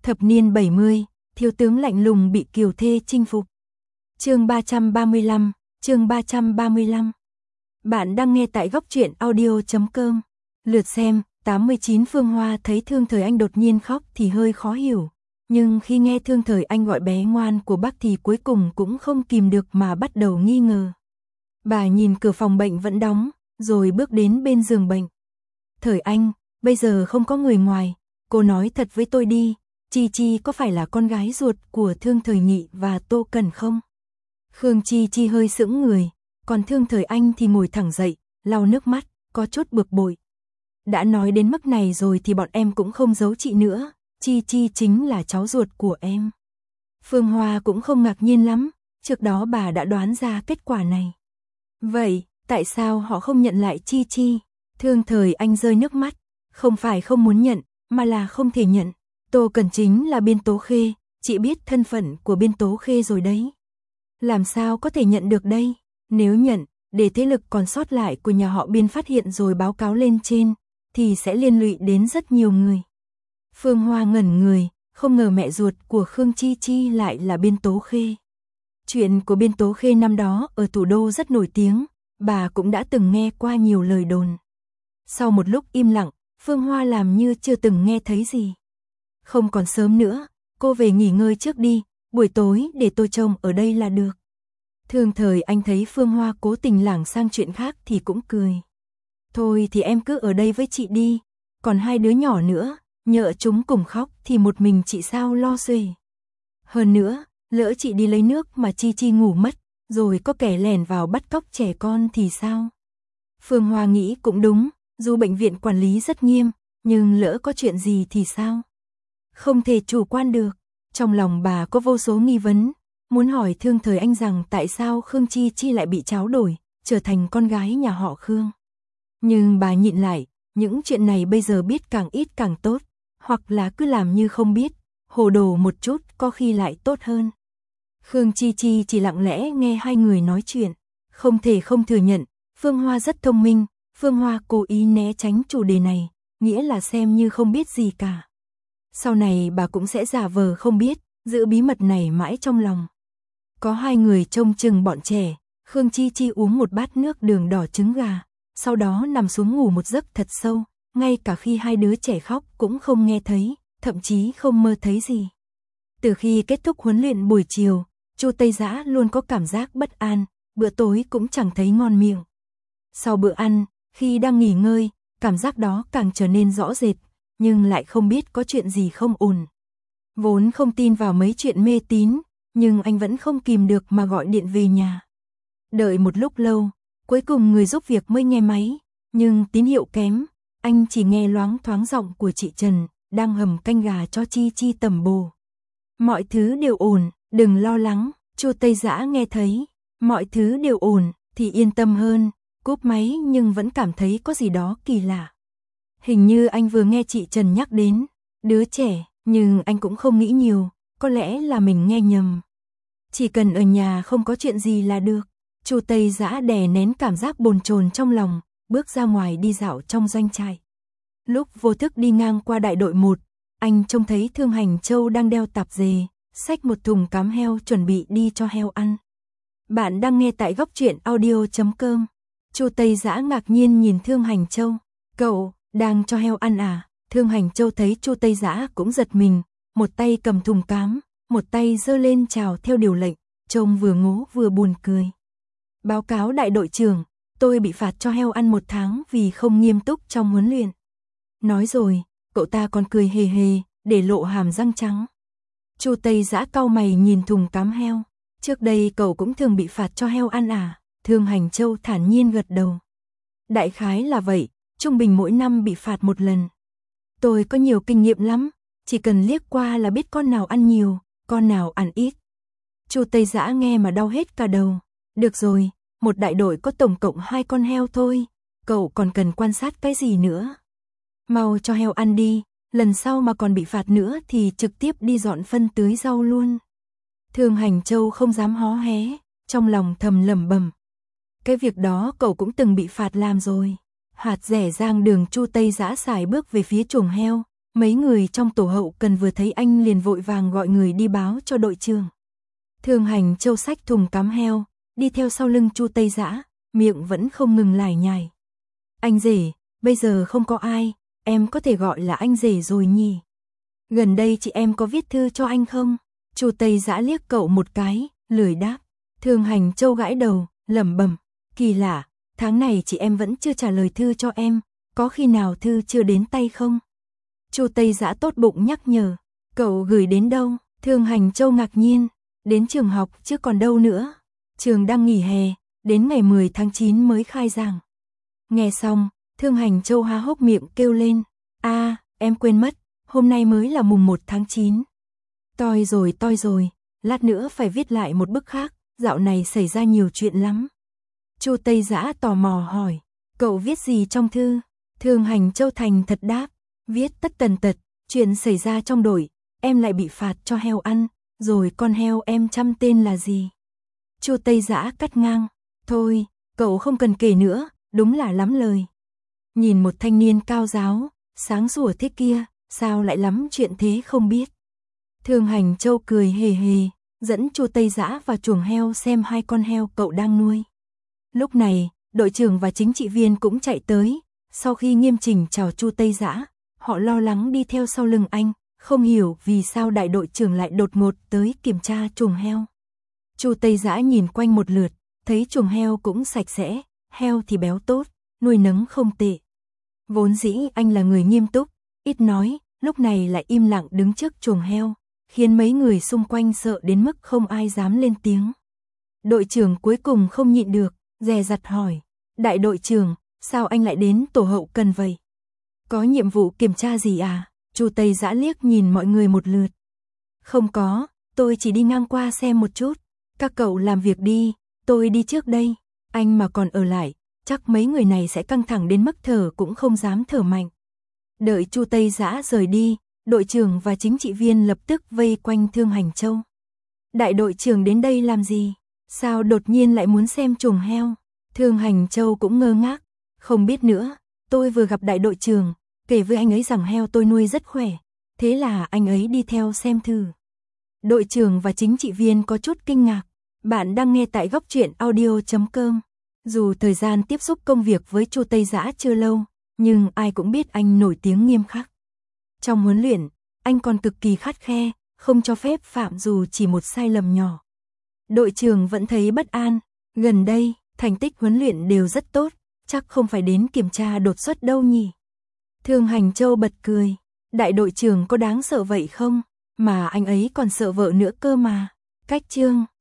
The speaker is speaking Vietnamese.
Thập niên 70, thiếu tướng lạnh lùng bị kiều thê chinh phục. Chương 335, chương 335. Bạn đang nghe tại góc truyện audio.com. Lượt xem, 89 Phương Hoa thấy Thương Thời Anh đột nhiên khóc thì hơi khó hiểu. Nhưng khi nghe Thương Thời Anh gọi bé ngoan của bác thì cuối cùng cũng không kìm được mà bắt đầu nghi ngờ. Bà nhìn cửa phòng bệnh vẫn đóng, rồi bước đến bên giường bệnh. Thời Anh, bây giờ không có người ngoài, cô nói thật với tôi đi, Chi Chi có phải là con gái ruột của Thương Thời Nghị và Tô Cần không? Khương Chi Chi hơi sững người, còn Thương Thời Anh thì ngồi thẳng dậy, lau nước mắt, có chút bực bội. Đã nói đến mức này rồi thì bọn em cũng không giấu chị nữa, Chi Chi chính là cháu ruột của em. Phương Hoa cũng không ngạc nhiên lắm, trước đó bà đã đoán ra kết quả này. Vậy, tại sao họ không nhận lại Chi Chi? Thương Thời Anh rơi nước mắt, không phải không muốn nhận, mà là không thể nhận. Tô Cần chính là Biên Tố Khê, chị biết thân phận của Biên Tố Khê rồi đấy. Làm sao có thể nhận được đây? Nếu nhận, để thế lực còn sót lại của nhà họ Biên phát hiện rồi báo cáo lên trên, thì sẽ liên lụy đến rất nhiều người. Phương Hoa ngẩn người, không ngờ mẹ ruột của Khương Chi Chi lại là Biên Tố Khê. Chuyện của Biên Tố Khê năm đó ở thủ đô rất nổi tiếng, bà cũng đã từng nghe qua nhiều lời đồn. Sau một lúc im lặng, Phương Hoa làm như chưa từng nghe thấy gì. Không còn sớm nữa, cô về nghỉ ngơi trước đi, buổi tối để tôi trông ở đây là được. Thương Thời Anh thấy Phương Hoa cố tình lảng sang chuyện khác thì cũng cười. Thôi thì em cứ ở đây với chị đi, còn hai đứa nhỏ nữa, nhỡ chúng cùng khóc thì một mình chị sao lo xuể. Hơn nữa, lỡ chị đi lấy nước mà Chi Chi ngủ mất, rồi có kẻ lẻn vào bắt cóc trẻ con thì sao? Phương Hoa nghĩ cũng đúng, dù bệnh viện quản lý rất nghiêm, nhưng lỡ có chuyện gì thì sao? Không thể chủ quan được. Trong lòng bà có vô số nghi vấn, muốn hỏi Thương Thời Anh rằng tại sao Khương Chi Chi lại bị tráo đổi, trở thành con gái nhà họ Khương. Nhưng bà nhịn lại, những chuyện này bây giờ biết càng ít càng tốt, hoặc là cứ làm như không biết, hồ đồ một chút có khi lại tốt hơn. Khương Chi Chi chỉ lặng lẽ nghe hai người nói chuyện, không thể không thừa nhận, Phương Hoa rất thông minh, Phương Hoa cố ý né tránh chủ đề này, nghĩa là xem như không biết gì cả. Sau này bà cũng sẽ giả vờ không biết, giữ bí mật này mãi trong lòng. Có hai người trông chừng bọn trẻ, Khương Chi Chi uống một bát nước đường đỏ trứng gà, sau đó nằm xuống ngủ một giấc thật sâu, ngay cả khi hai đứa trẻ khóc cũng không nghe thấy, thậm chí không mơ thấy gì. Từ khi kết thúc huấn luyện buổi chiều, Chu Tây Dã luôn có cảm giác bất an, bữa tối cũng chẳng thấy ngon miệng. Sau bữa ăn, khi đang nghỉ ngơi, cảm giác đó càng trở nên rõ rệt, nhưng lại không biết có chuyện gì không ổn. Vốn không tin vào mấy chuyện mê tín, nhưng anh vẫn không kìm được mà gọi điện về nhà. Đợi một lúc lâu, cuối cùng người giúp việc mới nghe máy, nhưng tín hiệu kém, anh chỉ nghe loáng thoáng giọng của chị Trần, đang hầm canh gà cho Chi Chi tẩm bổ. Mọi thứ đều ổn, đừng lo lắng. Chu Tây Dã nghe thấy, mọi thứ đều ổn, thì yên tâm hơn, cúp máy nhưng vẫn cảm thấy có gì đó kỳ lạ. Hình như anh vừa nghe chị Trần nhắc đến đứa trẻ, nhưng anh cũng không nghĩ nhiều, có lẽ là mình nghe nhầm. Chỉ cần ở nhà không có chuyện gì là được. Chu Tây Dã đè nén cảm giác bồn chồn trong lòng, bước ra ngoài đi dạo trong doanh trại. Lúc vô thức đi ngang qua đại đội 1, anh trông thấy Thương Hành Châu đang đeo tạp dề, xách một thùng cám heo chuẩn bị đi cho heo ăn. Bạn đang nghe tại góc truyện audio.com. Chu Tây Dã ngạc nhiên nhìn Thương Hành Châu. Cậu đang cho heo ăn à? Thương Hành Châu thấy Chu Tây Dã cũng giật mình, một tay cầm thùng cám, một tay giơ lên chào theo điều lệnh, trông vừa ngố vừa buồn cười. Báo cáo đại đội trưởng, tôi bị phạt cho heo ăn 1 tháng vì không nghiêm túc trong huấn luyện. Nói rồi, cậu ta còn cười hề hề, để lộ hàm răng trắng. Chu Tây Dã cau mày nhìn thùng cám heo. Trước đây cậu cũng thường bị phạt cho heo ăn à? Thương Hành Châu thản nhiên gật đầu. Đại khái là vậy, trung bình mỗi năm bị phạt 1 lần. Tôi có nhiều kinh nghiệm lắm, chỉ cần liếc qua là biết con nào ăn nhiều, con nào ăn ít. Chu Tây Dã nghe mà đau hết cả đầu. Được rồi, một đại đội có tổng cộng 2 con heo thôi, cậu còn cần quan sát cái gì nữa? Mau cho heo ăn đi, lần sau mà còn bị phạt nữa thì trực tiếp đi dọn phân tưới rau luôn. Thương Hành Châu không dám hó hé, trong lòng thầm lẩm bẩm. Cái việc đó cậu cũng từng bị phạt làm rồi. Hạt rẻ rang đường. Chu Tây Dã sải bước về phía chuồng heo, mấy người trong tổ hậu cần vừa thấy anh liền vội vàng gọi người đi báo cho đội trưởng. Thường Hành Châu xách thùng cắm heo, đi theo sau lưng Chu Tây Dã, miệng vẫn không ngừng lải nhải. Anh rể, bây giờ không có ai, em có thể gọi là anh rể rồi nhỉ? Gần đây chị em có viết thư cho anh không? Chu Tây Dã liếc cậu một cái, lười đáp. Thường Hành Châu gãi đầu, lẩm bẩm, kỳ lạ, tháng này chị em vẫn chưa trả lời thư cho em, có khi nào thư chưa đến tay không? Chu Tây Dã tốt bụng nhắc nhở, cậu gửi đến đâu? Thường Hành Châu ngạc nhiên, đến trường học chứ còn đâu nữa. Trường đang nghỉ hè, đến ngày 10 tháng 9 mới khai giảng. Nghe xong, Thường Hành Châu há hốc miệng kêu lên, em quên mất, hôm nay mới là mùng 1 tháng 9. Toi rồi, lát nữa phải viết lại một bức khác, dạo này xảy ra nhiều chuyện lắm. Chu Tây Dã tò mò hỏi, cậu viết gì trong thư? Thường Hành Châu thành thật đáp, viết tất tần tật, chuyện xảy ra trong đội, em lại bị phạt cho heo ăn, rồi con heo em chăm tên là gì? Chu Tây Dã cắt ngang, thôi, cậu không cần kể nữa, đúng là lắm lời. Nhìn một thanh niên cao giáo, sáng sủa thế kia, sao lại lắm chuyện thế không biết. Thường Hành Châu cười hề hề, dẫn Chu Tây Dã vào chuồng heo xem 2 con heo cậu đang nuôi. Lúc này, đội trưởng và chính trị viên cũng chạy tới, sau khi nghiêm chỉnh chào Chu Tây Dã, họ lo lắng đi theo sau lưng anh, không hiểu vì sao đại đội trưởng lại đột ngột tới kiểm tra chuồng heo. Chu Tây Dã nhìn quanh một lượt, thấy chuồng heo cũng sạch sẽ, heo thì béo tốt, nuôi nấng không tệ. Vốn dĩ anh là người nghiêm túc, ít nói, lúc này lại im lặng đứng trước chuồng heo, khiến mấy người xung quanh sợ đến mức không ai dám lên tiếng. Đội trưởng cuối cùng không nhịn được, dè dặt hỏi, đại đội trưởng, sao anh lại đến tổ hậu cần vậy? Có nhiệm vụ kiểm tra gì à? Chu Tây Dã liếc nhìn mọi người một lượt. Không có, tôi chỉ đi ngang qua xem một chút, các cậu làm việc đi, tôi đi trước đây, anh mà còn ở lại, chắc mấy người này sẽ căng thẳng đến mức thở cũng không dám thở mạnh. Đợi Chu Tây Dã rời đi, đội trưởng và chính trị viên lập tức vây quanh Thường Hành Châu. Đại đội trưởng đến đây làm gì? Sao đột nhiên lại muốn xem chuồng heo? Thường Hành Châu cũng ngơ ngác, không biết nữa, tôi vừa gặp đại đội trưởng, kể với anh ấy rằng heo tôi nuôi rất khỏe, thế là anh ấy đi theo xem thử. Đội trưởng và chính trị viên có chút kinh ngạc, bạn đang nghe tại góc truyện audio.com. Dù thời gian tiếp xúc công việc với Chu Tây Dã chưa lâu, nhưng ai cũng biết anh nổi tiếng nghiêm khắc. Trong huấn luyện, anh còn cực kỳ khắt khe, không cho phép phạm dù chỉ một sai lầm nhỏ. Đội trưởng vẫn thấy bất an, gần đây, thành tích huấn luyện đều rất tốt, chắc không phải đến kiểm tra đột xuất đâu nhỉ. Thường Hành Châu bật cười, đại đội trưởng có đáng sợ vậy không? Mà anh ấy còn sợ vợ nữa cơ mà. Cách chương